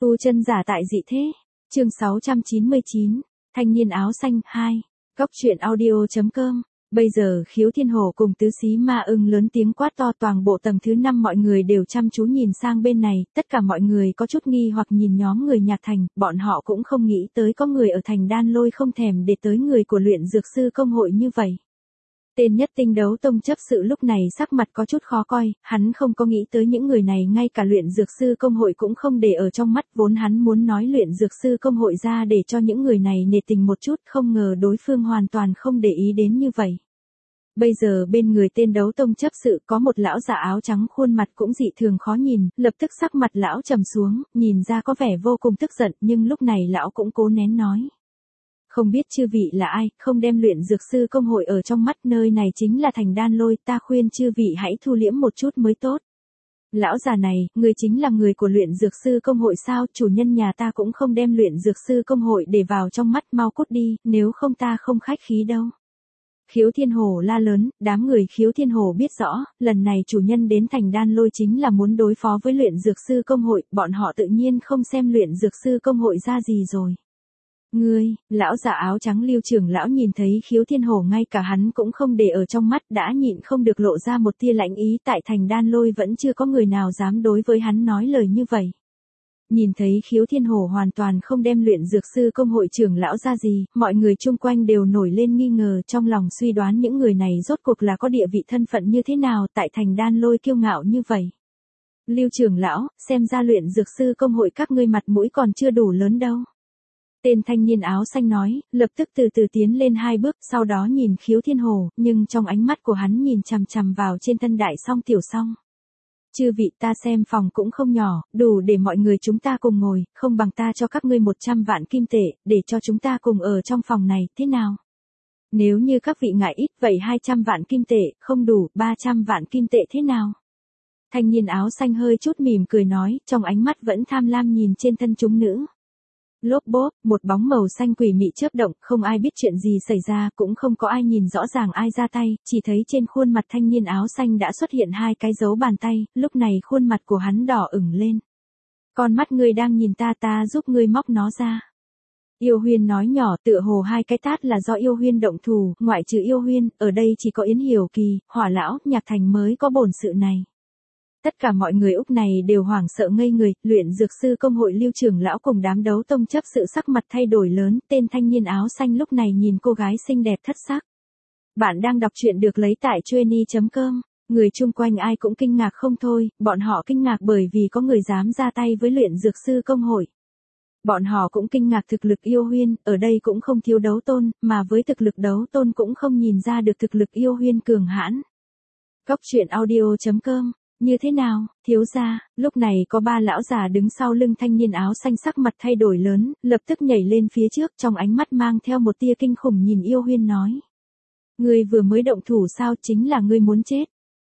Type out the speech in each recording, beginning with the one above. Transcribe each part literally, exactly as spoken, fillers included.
Tu chân giả tại dị thế. Chương sáu trăm chín mươi chín. Thanh niên áo xanh hai. Góc truyện audio chấm com. Bây giờ Khiếu Thiên Hổ cùng tứ xí ma ưng lớn tiếng quát to, toàn bộ tầng thứ năm mọi người đều chăm chú nhìn sang bên này, tất cả mọi người có chút nghi hoặc nhìn nhóm người Nhạc Thành, bọn họ cũng không nghĩ tới có người ở thành Đan Lôi không thèm để tới người của luyện dược sư công hội như vậy. Tên nhất tinh đấu tông chấp sự lúc này sắc mặt có chút khó coi, hắn không có nghĩ tới những người này ngay cả luyện dược sư công hội cũng không để ở trong mắt, vốn hắn muốn nói luyện dược sư công hội ra để cho những người này nể tình một chút, không ngờ đối phương hoàn toàn không để ý đến như vậy. Bây giờ bên người tên đấu tông chấp sự có một lão già áo trắng, khuôn mặt cũng dị thường khó nhìn, lập tức sắc mặt lão trầm xuống, nhìn ra có vẻ vô cùng tức giận, nhưng lúc này lão cũng cố nén nói. Không biết chư vị là ai, không đem luyện dược sư công hội ở trong mắt, nơi này chính là thành Đan Lôi, ta khuyên chư vị hãy thu liễm một chút mới tốt. Lão già này, người chính là người của luyện dược sư công hội sao, chủ nhân nhà ta cũng không đem luyện dược sư công hội để vào trong mắt, mau cút đi, nếu không ta không khách khí đâu. Khiếu Thiên Hổ la lớn, đám người Khiếu Thiên Hổ biết rõ, lần này chủ nhân đến thành Đan Lôi chính là muốn đối phó với luyện dược sư công hội, bọn họ tự nhiên không xem luyện dược sư công hội ra gì rồi. Ngươi, lão già áo trắng Lưu trưởng lão nhìn thấy Khiếu Thiên Hổ ngay cả hắn cũng không để ở trong mắt, đã nhịn không được lộ ra một tia lãnh ý, tại thành Đan Lôi vẫn chưa có người nào dám đối với hắn nói lời như vậy. Nhìn thấy Khiếu Thiên Hổ hoàn toàn không đem luyện dược sư công hội trưởng lão ra gì, mọi người chung quanh đều nổi lên nghi ngờ, trong lòng suy đoán những người này rốt cuộc là có địa vị thân phận như thế nào tại thành Đan Lôi kiêu ngạo như vậy. Lưu trưởng lão, xem ra luyện dược sư công hội các ngươi mặt mũi còn chưa đủ lớn đâu. Tên thanh niên áo xanh nói, lập tức từ từ tiến lên hai bước, sau đó nhìn Khiếu Thiên Hổ, nhưng trong ánh mắt của hắn nhìn chằm chằm vào trên thân đại song tiểu song. Chư vị, ta xem phòng cũng không nhỏ, đủ để mọi người chúng ta cùng ngồi, không bằng ta cho các ngươi một trăm vạn kim tệ, để cho chúng ta cùng ở trong phòng này, thế nào? Nếu như các vị ngại ít, vậy hai trăm vạn kim tệ, không đủ, ba trăm vạn kim tệ thế nào? Thanh niên áo xanh hơi chút mỉm cười nói, trong ánh mắt vẫn tham lam nhìn trên thân chúng nữ. Lốp bốp, một bóng màu xanh quỷ mị chớp động, không ai biết chuyện gì xảy ra, cũng không có ai nhìn rõ ràng ai ra tay, chỉ thấy trên khuôn mặt thanh niên áo xanh đã xuất hiện hai cái dấu bàn tay, lúc này khuôn mặt của hắn đỏ ửng lên. Con mắt ngươi đang nhìn ta, ta giúp ngươi móc nó ra. Yêu Huyên nói nhỏ, tựa hồ hai cái tát là do Yêu Huyên động thủ, ngoại trừ Yêu Huyên, ở đây chỉ có Yến Hiểu Kỳ, Hỏa Lão, Nhạc Thành mới có bổn sự này. Tất cả mọi người Úc này đều hoảng sợ ngây người, luyện dược sư công hội Lưu trưởng lão cùng đám đấu tông chấp sự sắc mặt thay đổi lớn, tên thanh niên áo xanh lúc này nhìn cô gái xinh đẹp thất sắc. Bạn đang đọc truyện được lấy tại chueny chấm com, người chung quanh ai cũng kinh ngạc không thôi, bọn họ kinh ngạc bởi vì có người dám ra tay với luyện dược sư công hội. Bọn họ cũng kinh ngạc thực lực Yêu Huyên, ở đây cũng không thiếu đấu tôn, mà với thực lực đấu tôn cũng không nhìn ra được thực lực Yêu Huyên cường hãn. Góc truyện audio chấm com. Như thế nào, thiếu gia, lúc này có ba lão già đứng sau lưng thanh niên áo xanh sắc mặt thay đổi lớn, lập tức nhảy lên phía trước trong ánh mắt mang theo một tia kinh khủng nhìn Yêu Huyên nói. Ngươi vừa mới động thủ sao, chính là ngươi muốn chết.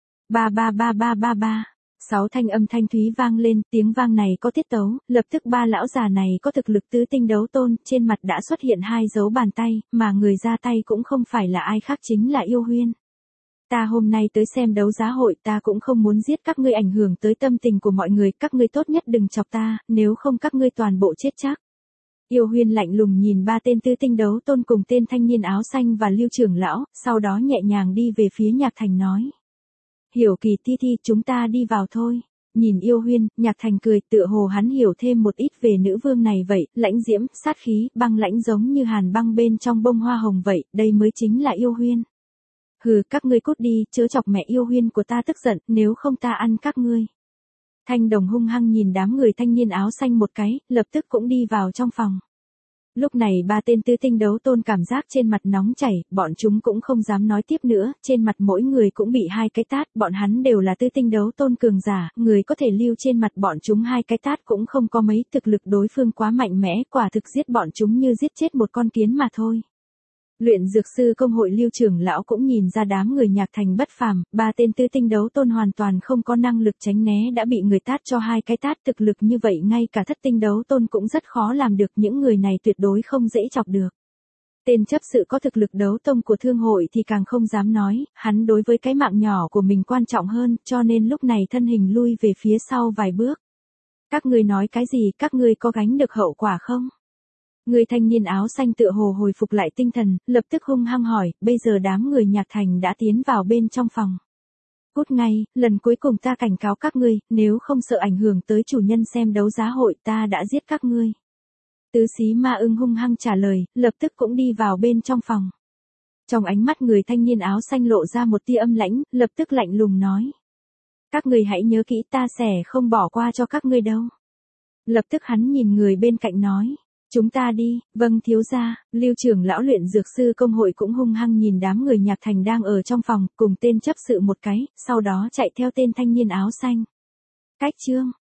Ba ba ba ba ba ba. Sáu thanh âm thanh thúy vang lên, tiếng vang này có tiết tấu, lập tức ba lão già này có thực lực tứ tinh đấu tôn, trên mặt đã xuất hiện hai dấu bàn tay, mà người ra tay cũng không phải là ai khác chính là Yêu Huyên. Ta hôm nay tới xem đấu giá hội, ta cũng không muốn giết các ngươi ảnh hưởng tới tâm tình của mọi người, các ngươi tốt nhất đừng chọc ta, nếu không các ngươi toàn bộ chết chắc. Yêu Huyên lạnh lùng nhìn ba tên tứ tinh đấu tôn cùng tên thanh niên áo xanh và Lưu trưởng lão, sau đó nhẹ nhàng đi về phía Nhạc Thành nói. Hiểu Kỳ Thi Thi, chúng ta đi vào thôi. Nhìn Yêu Huyên, Nhạc Thành cười, tựa hồ hắn hiểu thêm một ít về nữ vương này vậy, lãnh diễm, sát khí, băng lãnh giống như hàn băng bên trong bông hoa hồng vậy, đây mới chính là Yêu Huyên. Hừ, các ngươi cút đi, chớ chọc mẹ Yêu Huyên của ta tức giận, nếu không ta ăn các ngươi. Thanh Đồng hung hăng nhìn đám người thanh niên áo xanh một cái, lập tức cũng đi vào trong phòng. Lúc này ba tên tứ tinh đấu tôn cảm giác trên mặt nóng chảy, bọn chúng cũng không dám nói tiếp nữa, trên mặt mỗi người cũng bị hai cái tát, bọn hắn đều là tứ tinh đấu tôn cường giả, người có thể lưu trên mặt bọn chúng hai cái tát cũng không có mấy, thực lực đối phương quá mạnh mẽ, quả thực giết bọn chúng như giết chết một con kiến mà thôi. Luyện dược sư công hội Lưu trưởng lão cũng nhìn ra đám người Nhạc Thành bất phàm, ba tên tứ tinh đấu tôn hoàn toàn không có năng lực tránh né đã bị người tát cho hai cái tát, thực lực như vậy ngay cả thất tinh đấu tôn cũng rất khó làm được, những người này tuyệt đối không dễ chọc được. Tên chấp sự có thực lực đấu tông của thương hội thì càng không dám nói, hắn đối với cái mạng nhỏ của mình quan trọng hơn, cho nên lúc này thân hình lui về phía sau vài bước. Các ngươi nói cái gì, các ngươi có gánh được hậu quả không? Người thanh niên áo xanh tựa hồ hồi phục lại tinh thần, lập tức hung hăng hỏi, bây giờ đám người Nhạc Thành đã tiến vào bên trong phòng. Cút ngay, lần cuối cùng ta cảnh cáo các ngươi, nếu không sợ ảnh hưởng tới chủ nhân xem đấu giá hội ta đã giết các ngươi. Tứ xí ma ưng hung hăng trả lời, lập tức cũng đi vào bên trong phòng. Trong ánh mắt người thanh niên áo xanh lộ ra một tia âm lãnh, lập tức lạnh lùng nói. Các ngươi hãy nhớ kỹ ta sẽ không bỏ qua cho các ngươi đâu. Lập tức hắn nhìn người bên cạnh nói. Chúng ta đi, vâng thiếu gia. Lưu trưởng lão luyện dược sư công hội cũng hung hăng nhìn đám người Nhạc Thành đang ở trong phòng, cùng tên chấp sự một cái, sau đó chạy theo tên thanh niên áo xanh. Cách chương.